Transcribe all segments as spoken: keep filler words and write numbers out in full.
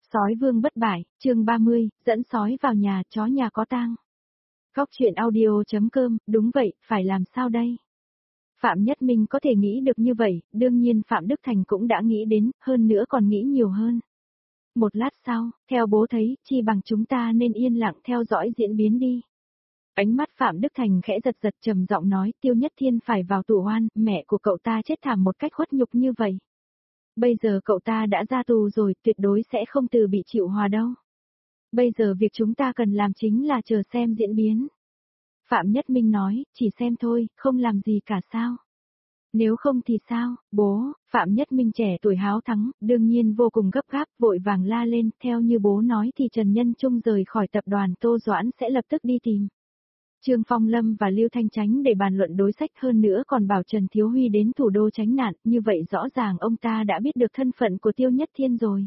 Sói vương bất bại, chương ba mươi, dẫn sói vào nhà, chó nhà có tang. Góc chuyện audio.com, đúng vậy, phải làm sao đây? Phạm Nhất Minh có thể nghĩ được như vậy, đương nhiên Phạm Đức Thành cũng đã nghĩ đến, hơn nữa còn nghĩ nhiều hơn. Một lát sau, theo bố thấy, chi bằng chúng ta nên yên lặng theo dõi diễn biến đi. Ánh mắt Phạm Đức Thành khẽ giật giật trầm giọng nói, Tiêu Nhất Thiên phải vào tù oan, mẹ của cậu ta chết thảm một cách khuất nhục như vậy. Bây giờ cậu ta đã ra tù rồi, tuyệt đối sẽ không từ bị chịu hòa đâu. Bây giờ việc chúng ta cần làm chính là chờ xem diễn biến. Phạm Nhất Minh nói, chỉ xem thôi, không làm gì cả sao. Nếu không thì sao, bố, Phạm Nhất Minh trẻ tuổi háo thắng, đương nhiên vô cùng gấp gáp, vội vàng la lên, theo như bố nói thì Trần Nhân Trung rời khỏi tập đoàn Tô Doãn sẽ lập tức đi tìm Trương Phong Lâm và Lưu Thanh Chánh để bàn luận đối sách, hơn nữa còn bảo Trần Thiếu Huy đến thủ đô tránh nạn, như vậy rõ ràng ông ta đã biết được thân phận của Tiêu Nhất Thiên rồi.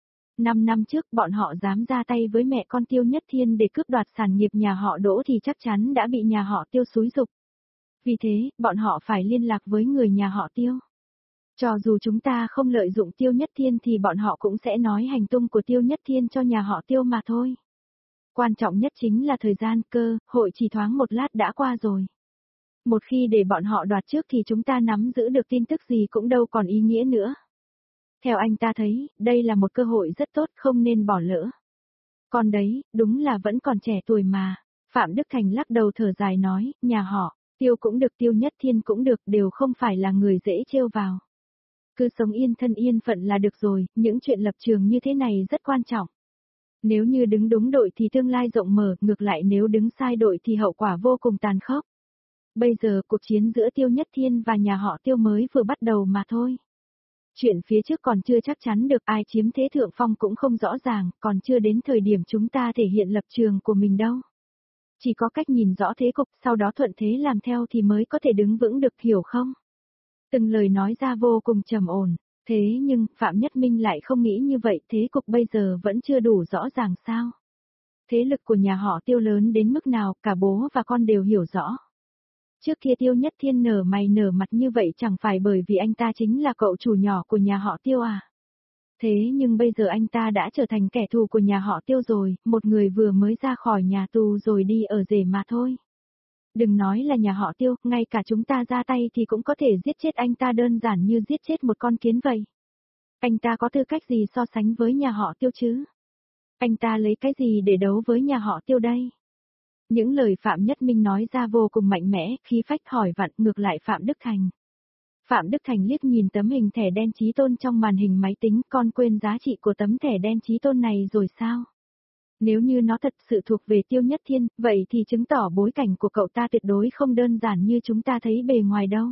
Năm năm trước bọn họ dám ra tay với mẹ con Tiêu Nhất Thiên để cướp đoạt sản nghiệp nhà họ Đỗ thì chắc chắn đã bị nhà họ Tiêu xúi giục. Vì thế, bọn họ phải liên lạc với người nhà họ Tiêu. Cho dù chúng ta không lợi dụng Tiêu Nhất Thiên thì bọn họ cũng sẽ nói hành tung của Tiêu Nhất Thiên cho nhà họ Tiêu mà thôi. Quan trọng nhất chính là thời gian, cơ hội chỉ thoáng một lát đã qua rồi. Một khi để bọn họ đoạt trước thì chúng ta nắm giữ được tin tức gì cũng đâu còn ý nghĩa nữa. Theo anh ta thấy, đây là một cơ hội rất tốt, không nên bỏ lỡ. Còn đấy, đúng là vẫn còn trẻ tuổi mà. Phạm Đức Thành lắc đầu thở dài nói, nhà họ Tiêu cũng được, Tiêu Nhất Thiên cũng được, đều không phải là người dễ trêu vào. Cứ sống yên thân yên phận là được rồi, những chuyện lập trường như thế này rất quan trọng. Nếu như đứng đúng đội thì tương lai rộng mở, ngược lại nếu đứng sai đội thì hậu quả vô cùng tàn khốc. Bây giờ cuộc chiến giữa Tiêu Nhất Thiên và nhà họ Tiêu mới vừa bắt đầu mà thôi. Chuyện phía trước còn chưa chắc chắn được, ai chiếm thế thượng phong cũng không rõ ràng, còn chưa đến thời điểm chúng ta thể hiện lập trường của mình đâu. Chỉ có cách nhìn rõ thế cục, sau đó thuận thế làm theo thì mới có thể đứng vững được, hiểu không? Từng lời nói ra vô cùng trầm ổn. Thế nhưng, Phạm Nhất Minh lại không nghĩ như vậy, thế cục bây giờ vẫn chưa đủ rõ ràng sao? Thế lực của nhà họ Tiêu lớn đến mức nào, cả bố và con đều hiểu rõ. Trước kia Tiêu Nhất Thiên nở mày nở mặt như vậy chẳng phải bởi vì anh ta chính là cậu chủ nhỏ của nhà họ Tiêu à? Thế nhưng bây giờ anh ta đã trở thành kẻ thù của nhà họ Tiêu rồi, một người vừa mới ra khỏi nhà tù rồi đi ở rể mà thôi. Đừng nói là nhà họ Tiêu, ngay cả chúng ta ra tay thì cũng có thể giết chết anh ta đơn giản như giết chết một con kiến vậy. Anh ta có tư cách gì so sánh với nhà họ Tiêu chứ? Anh ta lấy cái gì để đấu với nhà họ Tiêu đây? Những lời Phạm Nhất Minh nói ra vô cùng mạnh mẽ, khí phách hỏi vặn ngược lại Phạm Đức Thành. Phạm Đức Thành liếc nhìn tấm hình thẻ đen Chí Tôn trong màn hình máy tính, con quên giá trị của tấm thẻ đen Chí Tôn này rồi sao? Nếu như nó thật sự thuộc về Tiêu Nhất Thiên, vậy thì chứng tỏ bối cảnh của cậu ta tuyệt đối không đơn giản như chúng ta thấy bề ngoài đâu.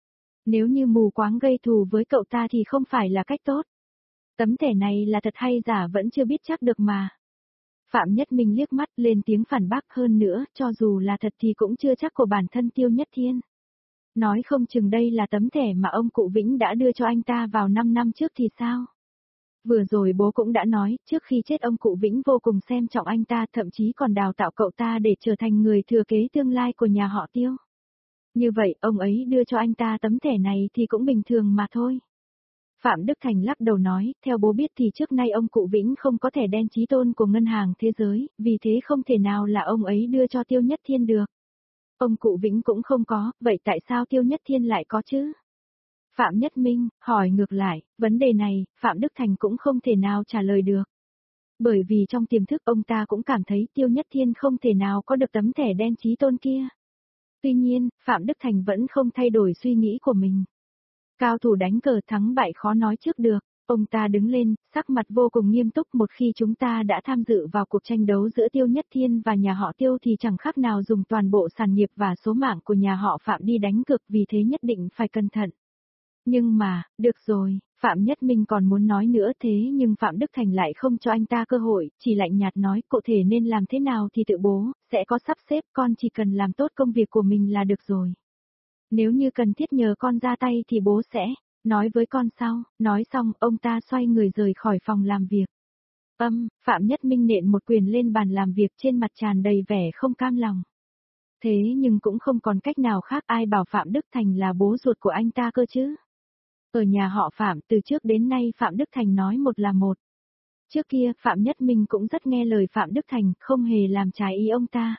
Nếu như mù quáng gây thù với cậu ta thì không phải là cách tốt. Tấm thẻ này là thật hay giả vẫn chưa biết chắc được mà. Phạm Nhất Minh liếc mắt lên tiếng phản bác, hơn nữa, cho dù là thật thì cũng chưa chắc của bản thân Tiêu Nhất Thiên. Nói không chừng đây là tấm thẻ mà ông cụ Vĩnh đã đưa cho anh ta vào năm năm trước thì sao? Vừa rồi bố cũng đã nói, trước khi chết ông cụ Vĩnh vô cùng xem trọng anh ta, thậm chí còn đào tạo cậu ta để trở thành người thừa kế tương lai của nhà họ Tiêu. Như vậy, ông ấy đưa cho anh ta tấm thẻ này thì cũng bình thường mà thôi. Phạm Đức Thành lắc đầu nói, theo bố biết thì trước nay ông cụ Vĩnh không có thẻ đen Chí Tôn của Ngân hàng Thế giới, vì thế không thể nào là ông ấy đưa cho Tiêu Nhất Thiên được. Ông cụ Vĩnh cũng không có, vậy tại sao Tiêu Nhất Thiên lại có chứ? Phạm Nhất Minh hỏi ngược lại, vấn đề này, Phạm Đức Thành cũng không thể nào trả lời được. Bởi vì trong tiềm thức ông ta cũng cảm thấy Tiêu Nhất Thiên không thể nào có được tấm thẻ đen Chí Tôn kia. Tuy nhiên, Phạm Đức Thành vẫn không thay đổi suy nghĩ của mình. Cao thủ đánh cờ thắng bại khó nói trước được. Ông ta đứng lên, sắc mặt vô cùng nghiêm túc, một khi chúng ta đã tham dự vào cuộc tranh đấu giữa Tiêu Nhất Thiên và nhà họ Tiêu thì chẳng khác nào dùng toàn bộ sản nghiệp và số mạng của nhà họ Phạm đi đánh cược, vì thế nhất định phải cẩn thận. Nhưng mà, được rồi, Phạm Nhất Minh còn muốn nói nữa thế nhưng Phạm Đức Thành lại không cho anh ta cơ hội, chỉ lạnh nhạt nói cụ thể nên làm thế nào thì tự bố, sẽ có sắp xếp, con chỉ cần làm tốt công việc của mình là được rồi. Nếu như cần thiết nhờ con ra tay thì bố sẽ nói với con sau. Nói xong, ông ta xoay người rời khỏi phòng làm việc. Âm, Phạm Nhất Minh nện một quyền lên bàn làm việc, trên mặt tràn đầy vẻ không cam lòng. Thế nhưng cũng không còn cách nào khác, ai bảo Phạm Đức Thành là bố ruột của anh ta cơ chứ. Ở nhà họ Phạm, từ trước đến nay Phạm Đức Thành nói một là một. Trước kia, Phạm Nhất Minh cũng rất nghe lời Phạm Đức Thành, không hề làm trái ý ông ta.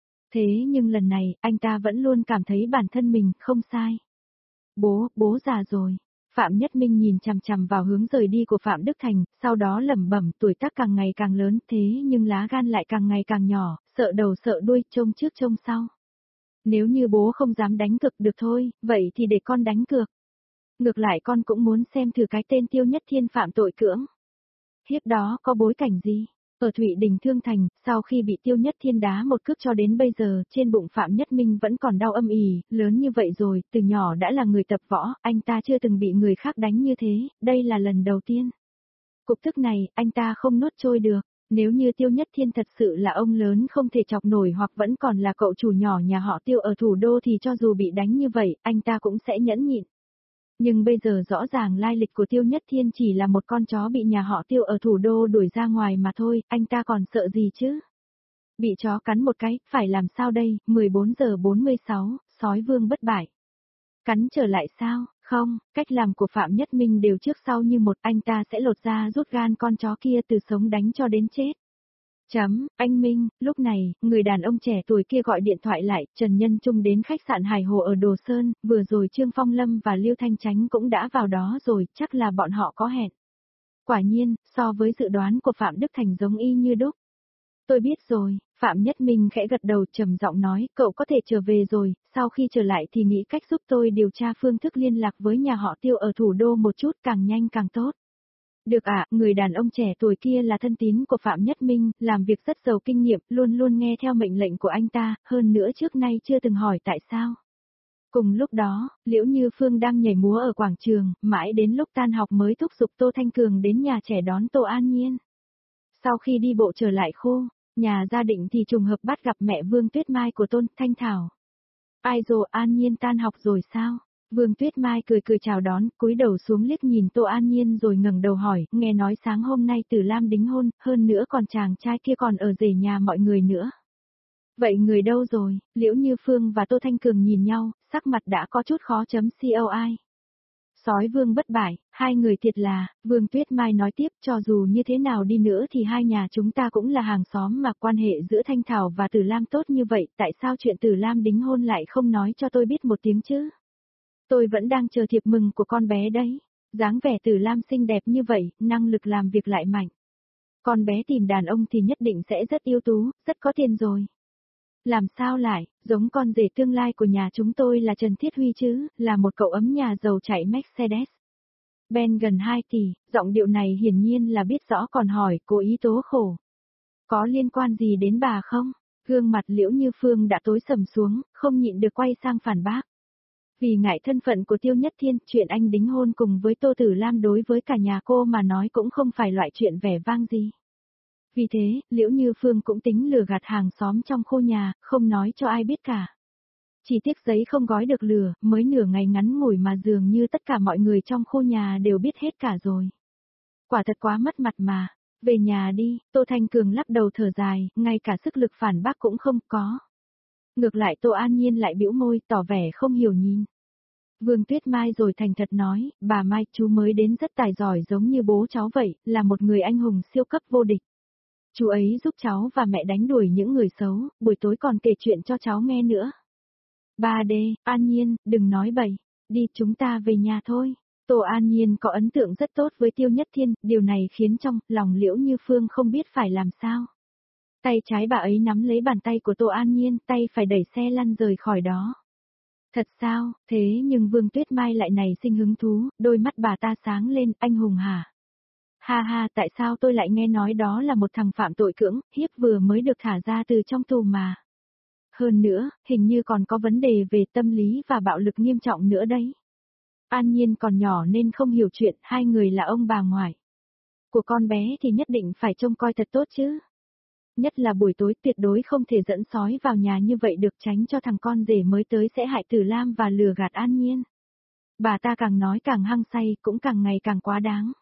Thế nhưng lần này, anh ta vẫn luôn cảm thấy bản thân mình không sai. Bố, bố già rồi. Phạm Nhất Minh nhìn chằm chằm vào hướng rời đi của Phạm Đức Thành, sau đó lẩm bẩm, tuổi tác càng ngày càng lớn, thế nhưng lá gan lại càng ngày càng nhỏ, sợ đầu sợ đuôi, trông trước trông sau. Nếu như bố không dám đánh cược được thôi, vậy thì để con đánh cược. Ngược lại con cũng muốn xem thử cái tên Tiêu Nhất Thiên phạm tội cưỡng hiếp đó có bối cảnh gì. Ở Thụy Đình Thương Thành, sau khi bị Tiêu Nhất Thiên đá một cước cho đến bây giờ, trên bụng Phạm Nhất Minh vẫn còn đau âm ỉ, lớn như vậy rồi, từ nhỏ đã là người tập võ, anh ta chưa từng bị người khác đánh như thế, đây là lần đầu tiên. Cục tức này, anh ta không nuốt trôi được, nếu như Tiêu Nhất Thiên thật sự là ông lớn không thể chọc nổi hoặc vẫn còn là cậu chủ nhỏ nhà họ Tiêu ở thủ đô thì cho dù bị đánh như vậy, anh ta cũng sẽ nhẫn nhịn. Nhưng bây giờ rõ ràng lai lịch của Tiêu Nhất Thiên chỉ là một con chó bị nhà họ Tiêu ở thủ đô đuổi ra ngoài mà thôi, anh ta còn sợ gì chứ? Bị chó cắn một cái, phải làm sao đây? mười bốn giờ bốn mươi sáu, sói vương bất bại. Cắn trở lại sao? Không, cách làm của Phạm Nhất Minh đều trước sau như một, anh ta sẽ lột ra rút gan con chó kia từ sống đánh cho đến chết. Chấm, anh Minh, lúc này, người đàn ông trẻ tuổi kia gọi điện thoại lại, Trần Nhân Trung đến khách sạn Hải Hồ ở Đồ Sơn, vừa rồi Trương Phong Lâm và Lưu Thanh Chánh cũng đã vào đó rồi, chắc là bọn họ có hẹn. Quả nhiên, so với dự đoán của Phạm Đức Thành giống y như đúc. Tôi biết rồi, Phạm Nhất Minh khẽ gật đầu trầm giọng nói, cậu có thể trở về rồi, sau khi trở lại thì nghĩ cách giúp tôi điều tra phương thức liên lạc với nhà họ Tiêu ở thủ đô một chút, càng nhanh càng tốt. Được ạ, người đàn ông trẻ tuổi kia là thân tín của Phạm Nhất Minh, làm việc rất giàu kinh nghiệm, luôn luôn nghe theo mệnh lệnh của anh ta, hơn nữa trước nay chưa từng hỏi tại sao. Cùng lúc đó, Liễu Như Phương đang nhảy múa ở quảng trường, mãi đến lúc tan học mới thúc giục Tô Thanh Cường đến nhà trẻ đón Tô An Nhiên. Sau khi đi bộ trở lại khu, nhà gia định thì trùng hợp bắt gặp mẹ Vương Tuyết Mai của Tôn Thanh Thảo. Ai dồ, An Nhiên tan học rồi sao? Vương Tuyết Mai cười cười chào đón, cúi đầu xuống liếc nhìn Tô An Nhiên rồi ngẩng đầu hỏi, nghe nói sáng hôm nay Tử Lam đính hôn, hơn nữa còn chàng trai kia còn ở rể nhà mọi người nữa. Vậy người đâu rồi? Liễu Như Phương và Tô Thanh Cường nhìn nhau, sắc mặt đã có chút khó chấm coi. Sói Vương bất bại, hai người thiệt là, Vương Tuyết Mai nói tiếp, cho dù như thế nào đi nữa thì hai nhà chúng ta cũng là hàng xóm mà quan hệ giữa Thanh Thảo và Tử Lam tốt như vậy, tại sao chuyện Tử Lam đính hôn lại không nói cho tôi biết một tiếng chứ? Tôi vẫn đang chờ thiệp mừng của con bé đấy. Dáng vẻ Tử Lam xinh đẹp như vậy, năng lực làm việc lại mạnh. Con bé tìm đàn ông thì nhất định sẽ rất ưu tú, rất có tiền rồi. Làm sao lại, giống con rể tương lai của nhà chúng tôi là Trần Thiết Huy chứ, là một cậu ấm nhà giàu chạy Mercedes. Ben gần hai tỷ, giọng điệu này hiển nhiên là biết rõ còn hỏi, cố ý tố khổ. Có liên quan gì đến bà không? Gương mặt Liễu Như Phương đã tối sầm xuống, không nhịn được quay sang phản bác. Vì ngại thân phận của Tiêu Nhất Thiên, chuyện anh đính hôn cùng với Tô Tử Lam đối với cả nhà cô mà nói cũng không phải loại chuyện vẻ vang gì. Vì thế, Liễu Như Phương cũng tính lừa gạt hàng xóm trong khu nhà, không nói cho ai biết cả. Chỉ tiếc giấy không gói được lửa, mới nửa ngày ngắn ngủi mà dường như tất cả mọi người trong khu nhà đều biết hết cả rồi. Quả thật quá mất mặt mà. Về nhà đi, Tô Thanh Cường lắc đầu thở dài, ngay cả sức lực phản bác cũng không có. Ngược lại Tô An Nhiên lại bĩu môi, tỏ vẻ không hiểu nhìn. Vương Tuyết Mai rồi thành thật nói, bà Mai, chú mới đến rất tài giỏi giống như bố cháu vậy, là một người anh hùng siêu cấp vô địch. Chú ấy giúp cháu và mẹ đánh đuổi những người xấu, buổi tối còn kể chuyện cho cháu nghe nữa. ba D, An Nhiên, đừng nói bậy, đi chúng ta về nhà thôi. Tô An Nhiên có ấn tượng rất tốt với Tiêu Nhất Thiên, điều này khiến trong lòng Liễu Như Phương không biết phải làm sao. Tay trái bà ấy nắm lấy bàn tay của Tô An Nhiên, tay phải đẩy xe lăn rời khỏi đó. Thật sao, thế nhưng Vương Tuyết Mai lại nảy sinh hứng thú, đôi mắt bà ta sáng lên, anh hùng hả? Ha ha, tại sao tôi lại nghe nói đó là một thằng phạm tội cưỡng, hiếp vừa mới được thả ra từ trong tù mà. Hơn nữa, hình như còn có vấn đề về tâm lý và bạo lực nghiêm trọng nữa đấy. An Nhiên còn nhỏ nên không hiểu chuyện, hai người là ông bà ngoại của con bé thì nhất định phải trông coi thật tốt chứ. Nhất là buổi tối tuyệt đối không thể dẫn sói vào nhà như vậy được, tránh cho thằng con rể mới tới sẽ hại Tử Lam và lừa gạt An Nhiên. Bà ta càng nói càng hăng say, cũng càng ngày càng quá đáng.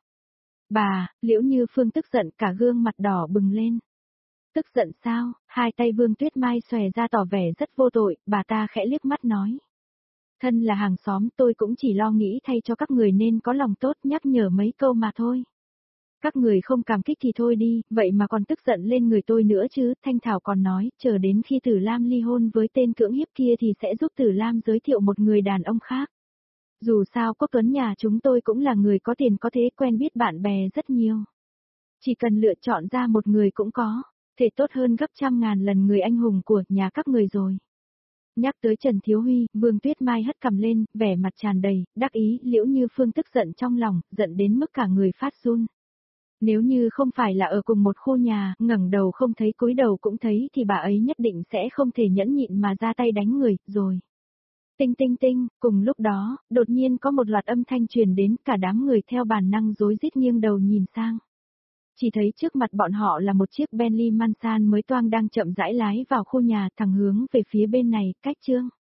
Bà, Liễu Như Phương tức giận, cả gương mặt đỏ bừng lên. Tức giận sao? Hai tay Vương Tuyết Mai xòe ra tỏ vẻ rất vô tội, bà ta khẽ liếc mắt nói. Thân là hàng xóm tôi cũng chỉ lo nghĩ thay cho các người nên có lòng tốt nhắc nhở mấy câu mà thôi. Các người không cảm kích thì thôi đi, vậy mà còn tức giận lên người tôi nữa chứ, Thanh Thảo còn nói, chờ đến khi Tử Lam ly hôn với tên cưỡng hiếp kia thì sẽ giúp Tử Lam giới thiệu một người đàn ông khác. Dù sao Quốc Tuấn nhà chúng tôi cũng là người có tiền có thế, quen biết bạn bè rất nhiều. Chỉ cần lựa chọn ra một người cũng có, thể tốt hơn gấp trăm ngàn lần người anh hùng của nhà các người rồi. Nhắc tới Trần Thiếu Huy, Vương Tuyết Mai hất cằm lên, vẻ mặt tràn đầy, đắc ý, Liễu Như Phương tức giận trong lòng, giận đến mức cả người phát run. Nếu như không phải là ở cùng một khu nhà, ngẩng đầu không thấy cúi đầu cũng thấy thì bà ấy nhất định sẽ không thể nhẫn nhịn mà ra tay đánh người, rồi. Tinh tinh tinh, cùng lúc đó, đột nhiên có một loạt âm thanh truyền đến, cả đám người theo bản năng rối rít nghiêng đầu nhìn sang. Chỉ thấy trước mặt bọn họ là một chiếc Bentley Mansan mới toang đang chậm rãi lái vào khu nhà, thẳng hướng về phía bên này, cách Trương.